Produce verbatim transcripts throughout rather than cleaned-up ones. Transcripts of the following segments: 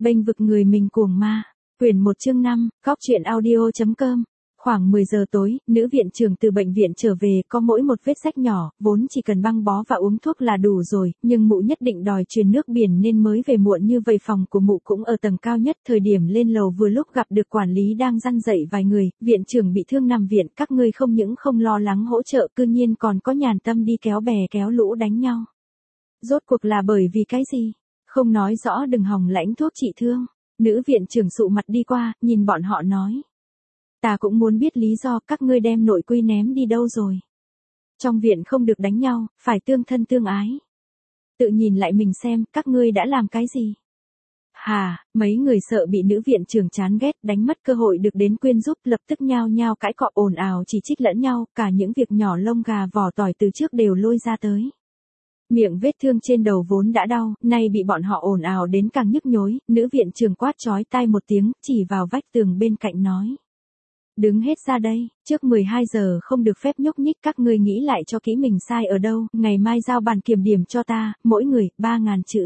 Bênh vực người mình cuồng ma. Quyển một chương năm, góc truyện audio.com. Khoảng mười giờ tối, nữ viện trưởng từ bệnh viện trở về, có mỗi một vết rách nhỏ, vốn chỉ cần băng bó và uống thuốc là đủ rồi, nhưng mụ nhất định đòi truyền nước biển nên mới về muộn như vậy. Phòng của mụ cũng ở tầng cao nhất, thời điểm lên lầu vừa lúc gặp được quản lý đang răn dạy vài người, viện trưởng bị thương nằm viện, các ngươi không những không lo lắng hỗ trợ, cư nhiên còn có nhàn tâm đi kéo bè kéo lũ đánh nhau. Rốt cuộc là bởi vì cái gì? Không nói rõ đừng hòng lãnh thuốc trị thương. Nữ viện trưởng sụ mặt đi qua, nhìn bọn họ nói. Ta cũng muốn biết lý do các ngươi đem nội quy ném đi đâu rồi. Trong viện không được đánh nhau, phải tương thân tương ái. Tự nhìn lại mình xem, các ngươi đã làm cái gì? Hà, mấy người sợ bị nữ viện trưởng chán ghét, đánh mất cơ hội được đến quyên giúp, lập tức nhao nhao cãi cọ ồn ào chỉ trích lẫn nhau, cả những việc nhỏ lông gà vỏ tỏi từ trước đều lôi ra tới. Miệng vết thương trên đầu vốn đã đau, nay bị bọn họ ồn ào đến càng nhức nhối, nữ viện trưởng quát chói tai một tiếng, chỉ vào vách tường bên cạnh nói. Đứng hết ra đây, trước mười hai giờ không được phép nhúc nhích, các ngươi nghĩ lại cho kỹ mình sai ở đâu, ngày mai giao bàn kiểm điểm cho ta, mỗi người, ba ngàn chữ.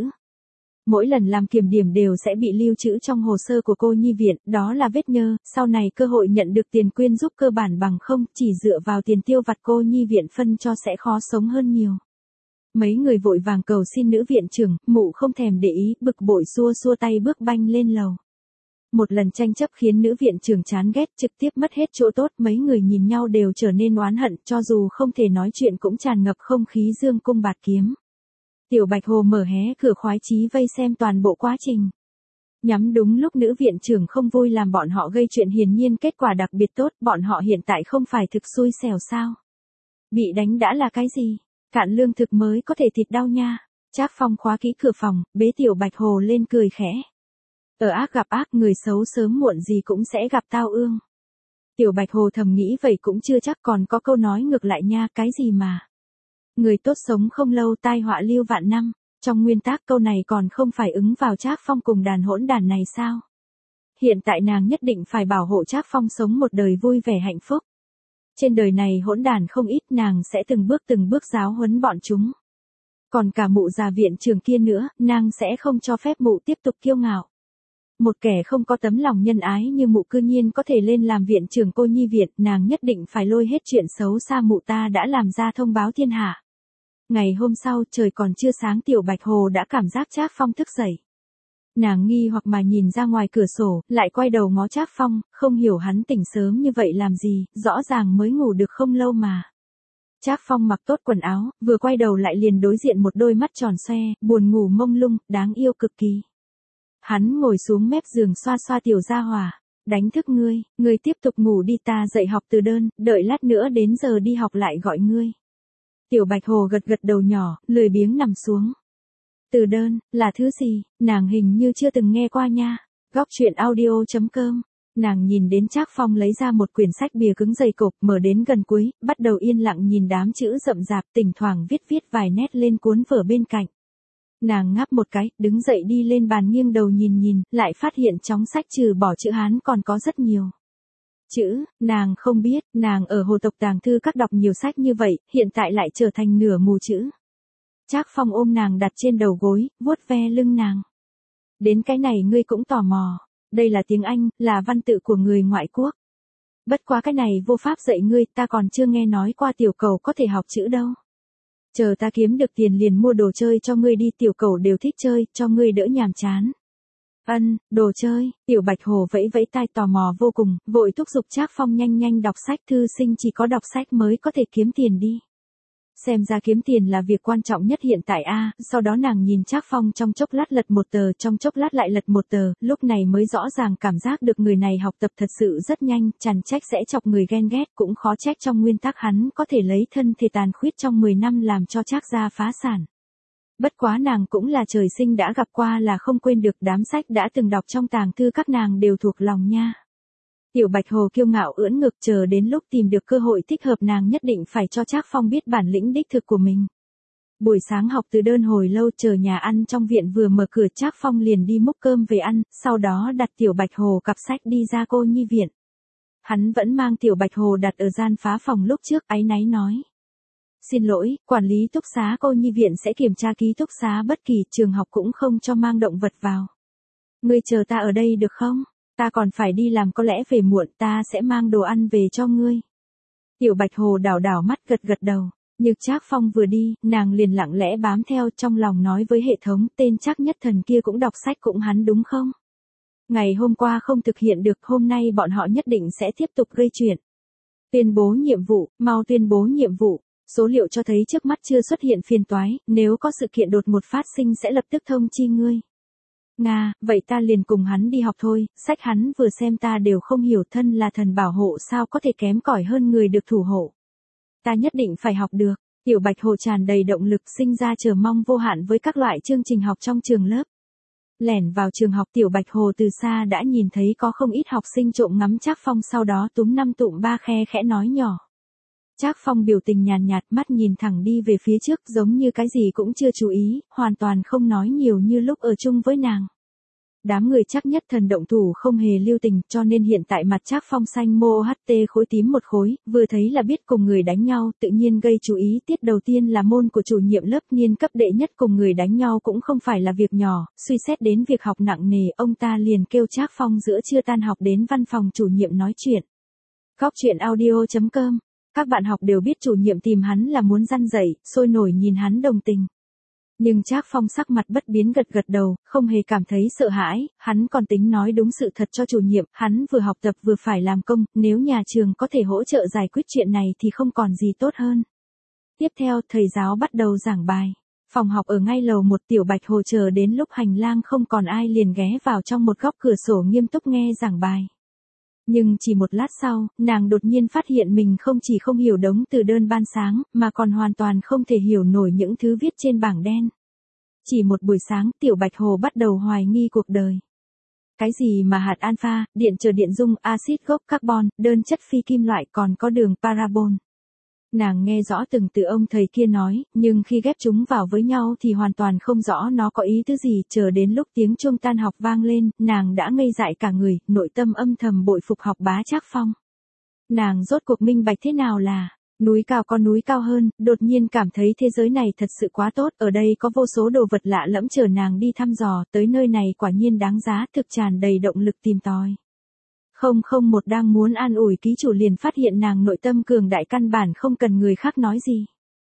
Mỗi lần làm kiểm điểm đều sẽ bị lưu trữ trong hồ sơ của cô nhi viện, đó là vết nhơ, sau này cơ hội nhận được tiền quyên giúp cơ bản bằng không, chỉ dựa vào tiền tiêu vặt cô nhi viện phân cho sẽ khó sống hơn nhiều. Mấy người vội vàng cầu xin nữ viện trưởng, mụ không thèm để ý, bực bội xua xua tay bước banh lên lầu. Một lần tranh chấp khiến nữ viện trưởng chán ghét, trực tiếp mất hết chỗ tốt, mấy người nhìn nhau đều trở nên oán hận, cho dù không thể nói chuyện cũng tràn ngập không khí dương cung bạt kiếm. Tiểu Bạch Hồ mở hé cửa khoái chí vây xem toàn bộ quá trình. Nhắm đúng lúc nữ viện trưởng không vui làm bọn họ gây chuyện, hiển nhiên kết quả đặc biệt tốt, bọn họ hiện tại không phải thực xui xẻo sao? Bị đánh đã là cái gì? Cạn lương thực mới có thể thịt đau nha. Trác Phong khóa kỹ cửa phòng, bế Tiểu Bạch Hồ lên cười khẽ. Ở ác gặp ác, người xấu sớm muộn gì cũng sẽ gặp tao ương. Tiểu Bạch Hồ thầm nghĩ vậy cũng chưa chắc, còn có câu nói ngược lại nha, cái gì mà. Người tốt sống không lâu, tai họa lưu vạn năm. Trong nguyên tắc câu này còn không phải ứng vào Trác Phong cùng đàn hỗn đàn này sao? Hiện tại nàng nhất định phải bảo hộ Trác Phong sống một đời vui vẻ hạnh phúc. Trên đời này hỗn đàn không ít, nàng sẽ từng bước từng bước giáo huấn bọn chúng. Còn cả mụ già viện trưởng kia nữa, nàng sẽ không cho phép mụ tiếp tục kiêu ngạo. Một kẻ không có tấm lòng nhân ái như mụ cư nhiên có thể lên làm viện trưởng cô nhi viện, nàng nhất định phải lôi hết chuyện xấu xa mụ ta đã làm ra thông báo thiên hạ. Ngày hôm sau, trời còn chưa sáng, Tiểu Bạch Hồ đã cảm giác Trác Phong thức dậy. Nàng nghi hoặc mà nhìn ra ngoài cửa sổ, lại quay đầu ngó Trác Phong, không hiểu hắn tỉnh sớm như vậy làm gì, rõ ràng mới ngủ được không lâu mà. Trác Phong mặc tốt quần áo, vừa quay đầu lại liền đối diện một đôi mắt tròn xoe, buồn ngủ mông lung, đáng yêu cực kỳ. Hắn ngồi xuống mép giường xoa xoa Tiểu Gia Hỏa, đánh thức ngươi, ngươi tiếp tục ngủ đi, ta dậy học từ đơn, đợi lát nữa đến giờ đi học lại gọi ngươi. Tiểu Bạch Hồ gật gật đầu nhỏ, lười biếng nằm xuống. Từ đơn, là thứ gì, nàng hình như chưa từng nghe qua nha. Góc truyện audio.com. Nàng nhìn đến Trác Phong lấy ra một quyển sách bìa cứng dày cộp, mở đến gần cuối, bắt đầu yên lặng nhìn đám chữ rậm rạp, thỉnh thoảng viết viết vài nét lên cuốn vở bên cạnh. Nàng ngáp một cái, đứng dậy đi lên bàn nghiêng đầu nhìn nhìn, lại phát hiện trong sách trừ bỏ chữ Hán còn có rất nhiều chữ, nàng không biết, nàng ở hồ tộc tàng thư các đọc nhiều sách như vậy, hiện tại lại trở thành nửa mù chữ. Trác Phong ôm nàng đặt trên đầu gối, vuốt ve lưng nàng. Đến cái này ngươi cũng tò mò, đây là tiếng Anh, là văn tự của người ngoại quốc. Bất quá cái này vô pháp dạy ngươi, ta còn chưa nghe nói qua tiểu cầu có thể học chữ đâu. Chờ ta kiếm được tiền liền mua đồ chơi cho ngươi đi, tiểu cầu đều thích chơi, cho ngươi đỡ nhàm chán. Ân, đồ chơi, Tiểu Bạch Hồ vẫy vẫy tai tò mò vô cùng, vội thúc giục Trác Phong nhanh nhanh đọc sách, thư sinh chỉ có đọc sách mới có thể kiếm tiền đi. Xem ra kiếm tiền là việc quan trọng nhất hiện tại a. À, sau đó nàng nhìn Trác Phong trong chốc lát lật một tờ, trong chốc lát lại lật một tờ, lúc này mới rõ ràng cảm giác được người này học tập thật sự rất nhanh, chẳng trách sẽ chọc người ghen ghét, cũng khó trách trong nguyên tắc hắn có thể lấy thân thể tàn khuyết trong mười năm làm cho Trác gia phá sản. Bất quá nàng cũng là trời sinh đã gặp qua là không quên được, đám sách đã từng đọc trong tàng thư các nàng đều thuộc lòng nha. Tiểu Bạch Hồ kiêu ngạo ưỡn ngực, chờ đến lúc tìm được cơ hội thích hợp nàng nhất định phải cho Trác Phong biết bản lĩnh đích thực của mình. Buổi sáng học từ đơn hồi lâu, chờ nhà ăn trong viện vừa mở cửa, Trác Phong liền đi múc cơm về ăn, sau đó đặt Tiểu Bạch Hồ cặp sách đi ra cô nhi viện. Hắn vẫn mang Tiểu Bạch Hồ đặt ở gian phá phòng lúc trước, áy náy nói. Xin lỗi, quản lý túc xá cô nhi viện sẽ kiểm tra ký túc xá bất kỳ, trường học cũng không cho mang động vật vào. Ngươi chờ ta ở đây được không? Ta còn phải đi làm, có lẽ về muộn, ta sẽ mang đồ ăn về cho ngươi. Tiểu Bạch Hồ đảo đảo mắt gật gật đầu. Nhược Trác Phong vừa đi, nàng liền lặng lẽ bám theo, trong lòng nói với hệ thống, tên Trác Nhất Thần kia cũng đọc sách cũng hắn đúng không? Ngày hôm qua không thực hiện được, hôm nay bọn họ nhất định sẽ tiếp tục gây chuyện. Tuyên bố nhiệm vụ, mau tuyên bố nhiệm vụ. Số liệu cho thấy trước mắt chưa xuất hiện phiền toái, nếu có sự kiện đột ngột phát sinh sẽ lập tức thông chi ngươi. Nga, vậy ta liền cùng hắn đi học thôi, sách hắn vừa xem ta đều không hiểu, thân là thần bảo hộ sao có thể kém cỏi hơn người được thủ hộ. Ta nhất định phải học được. Tiểu Bạch Hồ tràn đầy động lực, sinh ra chờ mong vô hạn với các loại chương trình học trong trường lớp. Lẻn vào trường học, Tiểu Bạch Hồ từ xa đã nhìn thấy có không ít học sinh trộm ngắm Trác Phong, sau đó túm năm tụm ba khe khẽ nói nhỏ. Trác Phong biểu tình nhàn nhạt, mắt nhìn thẳng đi về phía trước, giống như cái gì cũng chưa chú ý, hoàn toàn không nói nhiều như lúc ở chung với nàng. Đám người Trác Nhất Thần động thủ không hề lưu tình, cho nên hiện tại mặt Trác Phong xanh mô ht khối tím một khối, vừa thấy là biết cùng người đánh nhau, tự nhiên gây chú ý. Tiết đầu tiên là môn của chủ nhiệm lớp, niên cấp đệ nhất cùng người đánh nhau cũng không phải là việc nhỏ, suy xét đến việc học nặng nề, ông ta liền kêu Trác Phong giữa trưa tan học đến văn phòng chủ nhiệm nói chuyện. Góc truyện audio chấm com. Các bạn học đều biết chủ nhiệm tìm hắn là muốn răn dạy, sôi nổi nhìn hắn đồng tình. Nhưng Trác Phong sắc mặt bất biến gật gật đầu, không hề cảm thấy sợ hãi, hắn còn tính nói đúng sự thật cho chủ nhiệm, hắn vừa học tập vừa phải làm công, nếu nhà trường có thể hỗ trợ giải quyết chuyện này thì không còn gì tốt hơn. Tiếp theo, thầy giáo bắt đầu giảng bài. Phòng học ở ngay lầu một, Tiểu Bạch Hồ chờ đến lúc hành lang không còn ai liền ghé vào trong một góc cửa sổ nghiêm túc nghe giảng bài. Nhưng chỉ một lát sau, nàng đột nhiên phát hiện mình không chỉ không hiểu đống từ đơn ban sáng, mà còn hoàn toàn không thể hiểu nổi những thứ viết trên bảng đen. Chỉ một buổi sáng, Tiểu Bạch Hồ bắt đầu hoài nghi cuộc đời. Cái gì mà hạt alpha, điện trở điện dung, axit gốc carbon, đơn chất phi kim loại, còn có đường parabol. Nàng nghe rõ từng từ ông thầy kia nói, nhưng khi ghép chúng vào với nhau thì hoàn toàn không rõ nó có ý tứ gì. Chờ đến lúc tiếng chuông tan học vang lên, nàng đã ngây dại cả người, nội tâm âm thầm bội phục học bá Trác Phong. Nàng rốt cuộc minh bạch thế nào là núi cao có núi cao hơn, đột nhiên cảm thấy thế giới này thật sự quá tốt, ở đây có vô số đồ vật lạ lẫm chờ nàng đi thăm dò, tới nơi này quả nhiên đáng giá, thực tràn đầy động lực tìm tòi. Không không một đang muốn an ủi ký chủ liền phát hiện nàng nội tâm cường đại, căn bản không cần người khác nói gì.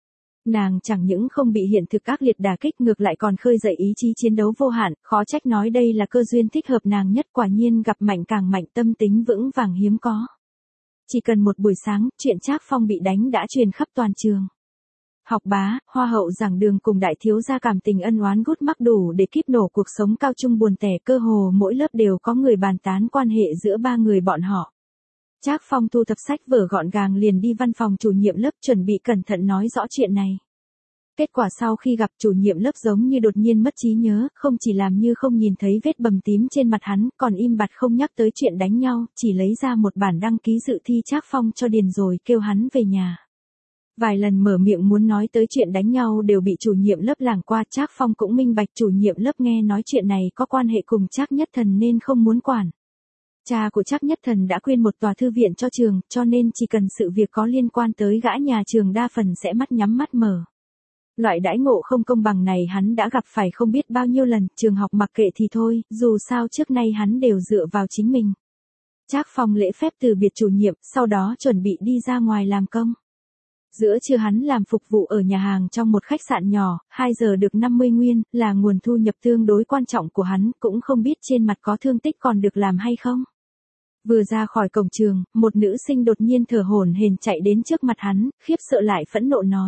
Nàng chẳng những không bị hiện thực ác liệt đả kích, ngược lại còn khơi dậy ý chí chiến đấu vô hạn, khó trách nói đây là cơ duyên thích hợp nàng nhất, quả nhiên gặp mạnh càng mạnh, tâm tính vững vàng hiếm có. Chỉ cần một buổi sáng, chuyện Trác Phong bị đánh đã truyền khắp toàn trường. Học bá, hoa hậu giảng đường cùng đại thiếu gia cảm tình ân oán gút mắc đủ để kíp nổ cuộc sống cao trung buồn tẻ, cơ hồ mỗi lớp đều có người bàn tán quan hệ giữa ba người bọn họ. Trác Phong thu thập sách vở gọn gàng liền đi văn phòng chủ nhiệm lớp chuẩn bị cẩn thận nói rõ chuyện này. Kết quả sau khi gặp chủ nhiệm lớp giống như đột nhiên mất trí nhớ, không chỉ làm như không nhìn thấy vết bầm tím trên mặt hắn, còn im bặt không nhắc tới chuyện đánh nhau, chỉ lấy ra một bản đăng ký dự thi Trác Phong cho điền rồi kêu hắn về nhà. Vài lần mở miệng muốn nói tới chuyện đánh nhau đều bị chủ nhiệm lớp lảng qua, Trác Phong cũng minh bạch chủ nhiệm lớp nghe nói chuyện này có quan hệ cùng Trác Nhất Thần nên không muốn quản. Cha của Trác Nhất Thần đã quyên một tòa thư viện cho trường, cho nên chỉ cần sự việc có liên quan tới gã nhà trường đa phần sẽ mắt nhắm mắt mở. Loại đãi ngộ không công bằng này hắn đã gặp phải không biết bao nhiêu lần, trường học mặc kệ thì thôi, dù sao trước nay hắn đều dựa vào chính mình. Trác Phong lễ phép từ biệt chủ nhiệm, sau đó chuẩn bị đi ra ngoài làm công. Giữa trưa hắn làm phục vụ ở nhà hàng trong một khách sạn nhỏ, hai giờ được năm mươi nguyên, là nguồn thu nhập tương đối quan trọng của hắn, cũng không biết trên mặt có thương tích còn được làm hay không. Vừa ra khỏi cổng trường, một nữ sinh đột nhiên thở hổn hển chạy đến trước mặt hắn, khiếp sợ lại phẫn nộ nói.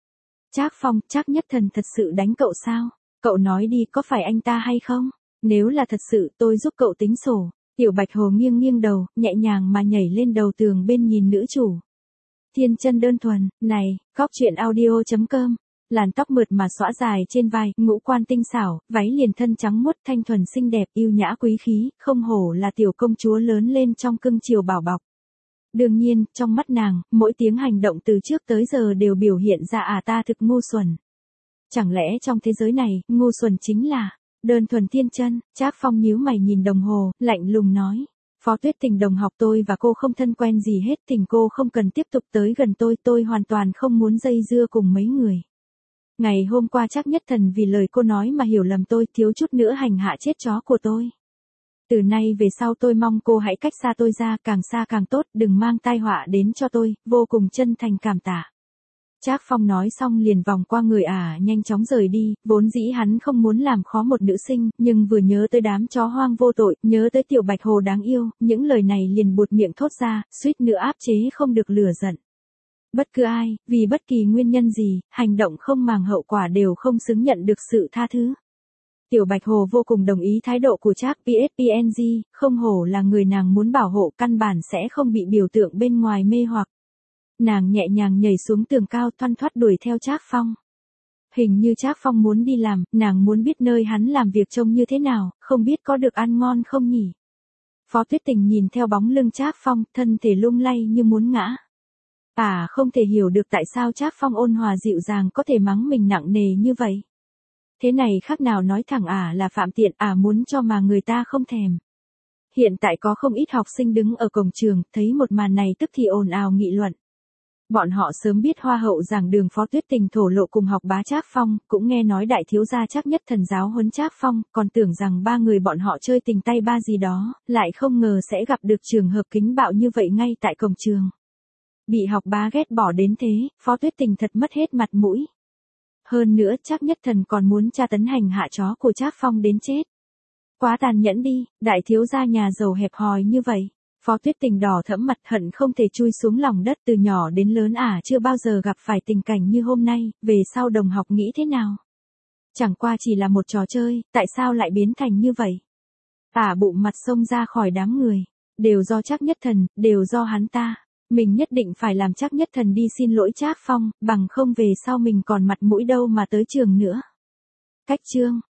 Trác Phong, Trác Nhất Thần thật sự đánh cậu sao? Cậu nói đi, có phải anh ta hay không? Nếu là thật sự, tôi giúp cậu tính sổ. Tiểu Bạch Hồ nghiêng nghiêng đầu, nhẹ nhàng mà nhảy lên đầu tường bên nhìn nữ chủ. Thiên chân đơn thuần, này, góc truyện audio chấm com. Làn tóc mượt mà xõa dài trên vai, ngũ quan tinh xảo, váy liền thân trắng muốt thanh thuần xinh đẹp, yêu nhã quý khí, không hổ là tiểu công chúa lớn lên trong cưng chiều bảo bọc. Đương nhiên, trong mắt nàng, mỗi tiếng hành động từ trước tới giờ đều biểu hiện ra à ta thực ngu xuẩn. Chẳng lẽ trong thế giới này, ngu xuẩn chính là đơn thuần thiên chân? Trác Phong nhíu mày nhìn đồng hồ, lạnh lùng nói. Phó Tuyết Tình đồng học, tôi và cô không thân quen gì hết, tình cô không cần tiếp tục tới gần tôi, tôi hoàn toàn không muốn dây dưa cùng mấy người. Ngày hôm qua Trác Nhất Thần vì lời cô nói mà hiểu lầm tôi, thiếu chút nữa hành hạ chết chó của tôi. Từ nay về sau tôi mong cô hãy cách xa tôi ra, càng xa càng tốt, đừng mang tai họa đến cho tôi, vô cùng chân thành cảm tạ. Trác Phong nói xong liền vòng qua người ả nhanh chóng rời đi, vốn dĩ hắn không muốn làm khó một nữ sinh, nhưng vừa nhớ tới đám chó hoang vô tội, nhớ tới tiểu bạch hồ đáng yêu, những lời này liền buột miệng thốt ra, suýt nữa áp chế không được lửa giận. Bất cứ ai, vì bất kỳ nguyên nhân gì, hành động không màng hậu quả đều không xứng nhận được sự tha thứ. Tiểu Bạch Hồ vô cùng đồng ý thái độ của Trác pê ét pê en giê, không hổ là người nàng muốn bảo hộ, căn bản sẽ không bị biểu tượng bên ngoài mê hoặc. Nàng nhẹ nhàng nhảy xuống tường cao thoăn thoắt đuổi theo Trác Phong. Hình như Trác Phong muốn đi làm, nàng muốn biết nơi hắn làm việc trông như thế nào, không biết có được ăn ngon không nhỉ. Phó Tuyết Tình nhìn theo bóng lưng Trác Phong, thân thể lung lay như muốn ngã. À không thể hiểu được tại sao Trác Phong ôn hòa dịu dàng có thể mắng mình nặng nề như vậy. Thế này khác nào nói thẳng à là phạm tiện, à muốn cho mà người ta không thèm. Hiện tại có không ít học sinh đứng ở cổng trường, thấy một màn này tức thì ồn ào nghị luận. Bọn họ sớm biết hoa hậu giảng đường Phó Tuyết Tình thổ lộ cùng học bá Trác Phong, cũng nghe nói đại thiếu gia Trác Nhất Thần giáo huấn Trác Phong, còn tưởng rằng ba người bọn họ chơi tình tay ba gì đó, lại không ngờ sẽ gặp được trường hợp kính bạo như vậy ngay tại cổng trường. Bị học bá ghét bỏ đến thế, Phó Tuyết Tình thật mất hết mặt mũi. Hơn nữa Trác Nhất Thần còn muốn tra tấn hành hạ chó của Trác Phong đến chết. Quá tàn nhẫn đi, đại thiếu gia nhà giàu hẹp hòi như vậy. Phó Tuyết Tình đỏ thẫm mặt hận không thể chui xuống lòng đất, từ nhỏ đến lớn ả à, chưa bao giờ gặp phải tình cảnh như hôm nay, về sau đồng học nghĩ thế nào? Chẳng qua chỉ là một trò chơi, tại sao lại biến thành như vậy? Ả à, bụng mặt xông ra khỏi đám người, đều do Trác Nhất Thần, đều do hắn ta. Mình nhất định phải làm Trác Nhất Thần đi xin lỗi Trác Phong, bằng không về sau mình còn mặt mũi đâu mà tới trường nữa. Cách chương